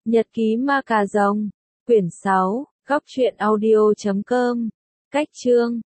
Nhật ký ma cà rồng, quyển 6, góc truyện audio.com, cách chương